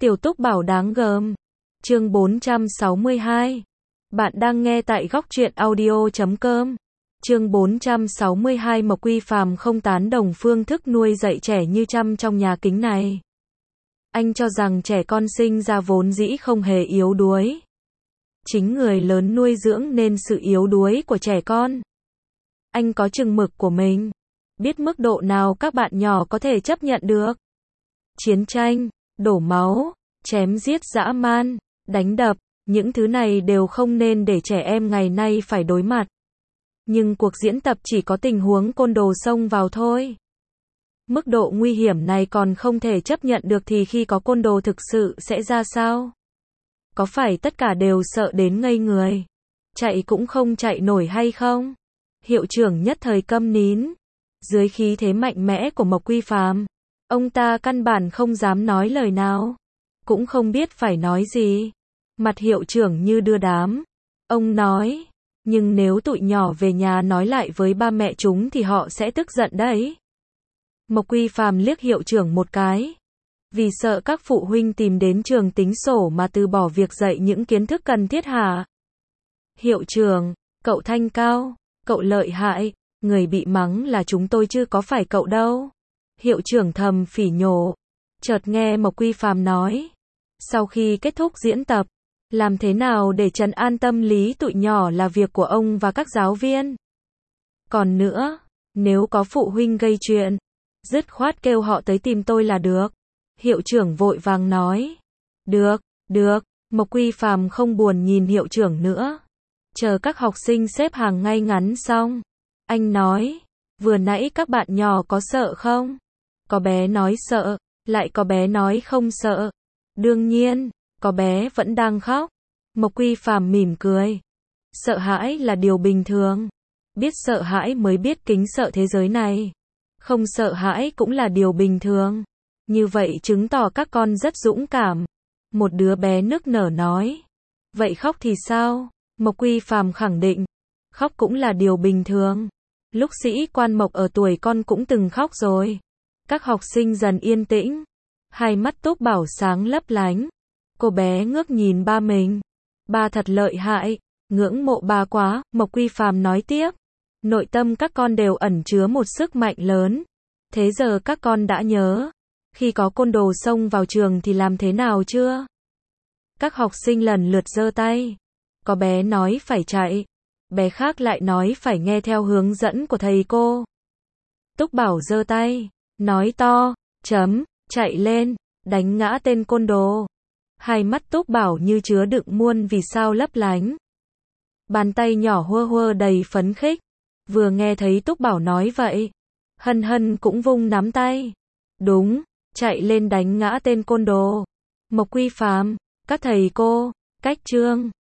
Tiểu Túc Bảo đáng gờm. Chương 462. Bạn đang nghe tại góc truyện audio.com. Chương 462. Mộc Quy Phàm không tán đồng phương thức nuôi dạy trẻ như chăm trong nhà kính này. Anh cho rằng trẻ con sinh ra vốn dĩ không hề yếu đuối. Chính người lớn nuôi dưỡng nên sự yếu đuối của trẻ con. Anh có chừng mực của mình. Biết mức độ nào các bạn nhỏ có thể chấp nhận được. Chiến tranh, đổ máu, chém giết dã man, đánh đập, những thứ này đều không nên để trẻ em ngày nay phải đối mặt. Nhưng cuộc diễn tập chỉ có tình huống côn đồ xông vào thôi. Mức độ nguy hiểm này còn không thể chấp nhận được thì khi có côn đồ thực sự sẽ ra sao? Có phải tất cả đều sợ đến ngây người? Chạy cũng không chạy nổi hay không? Hiệu trưởng nhất thời câm nín. Dưới khí thế mạnh mẽ của Mộc Quy Phàm, ông ta căn bản không dám nói lời nào. Cũng không biết phải nói gì. Mặt hiệu trưởng như đưa đám. Ông nói, nhưng nếu tụi nhỏ về nhà nói lại với ba mẹ chúng thì họ sẽ tức giận đấy. Mộc Quy Phàm liếc hiệu trưởng một cái. Vì sợ các phụ huynh tìm đến trường tính sổ mà từ bỏ việc dạy những kiến thức cần thiết hả? Hiệu trưởng, cậu thanh cao, cậu lợi hại, người bị mắng là chúng tôi chứ có phải cậu đâu. Hiệu trưởng thầm phỉ nhổ. Chợt nghe Mộc Quy Phàm nói, sau khi kết thúc diễn tập, làm thế nào để trấn an tâm lý tụi nhỏ là việc của ông và các giáo viên. Còn nữa, nếu có phụ huynh gây chuyện, dứt khoát kêu họ tới tìm tôi là được. Hiệu trưởng vội vàng nói. Được, Mộc Quy Phàm không buồn nhìn hiệu trưởng nữa. Chờ các học sinh xếp hàng ngay ngắn xong. Anh nói, vừa nãy các bạn nhỏ có sợ không? Có bé nói sợ, lại có bé nói không sợ. Đương nhiên, có bé vẫn đang khóc. Mộc Quy Phàm mỉm cười. Sợ hãi là điều bình thường. Biết sợ hãi mới biết kính sợ thế giới này. Không sợ hãi cũng là điều bình thường. Như vậy chứng tỏ các con rất dũng cảm. Một đứa bé nức nở nói. Vậy khóc thì sao? Mộc Quy Phàm khẳng định. Khóc cũng là điều bình thường. Lúc sĩ quan Mộc ở tuổi con cũng từng khóc rồi. Các học sinh dần yên tĩnh. Hai mắt Túc Bảo sáng lấp lánh. Cô bé ngước nhìn ba mình. Ba thật lợi hại. Ngưỡng mộ ba quá. Mộc Quy Phàm nói tiếp. Nội tâm các con đều ẩn chứa một sức mạnh lớn. Thế giờ các con đã nhớ. Khi có côn đồ xông vào trường thì làm thế nào chưa? Các học sinh lần lượt giơ tay. Có bé nói phải chạy. Bé khác lại nói phải nghe theo hướng dẫn của thầy cô. Túc Bảo giơ tay. Nói to. Chạy lên. Đánh ngã tên côn đồ. Hai mắt Túc Bảo như chứa đựng muôn vì sao lấp lánh. Bàn tay nhỏ hua hua đầy phấn khích. Vừa nghe thấy Túc Bảo nói vậy. Hân Hân cũng vung nắm tay. Đúng. Chạy lên đánh ngã tên côn đồ. Mộc Quy Phàm, các thầy cô, cách chương.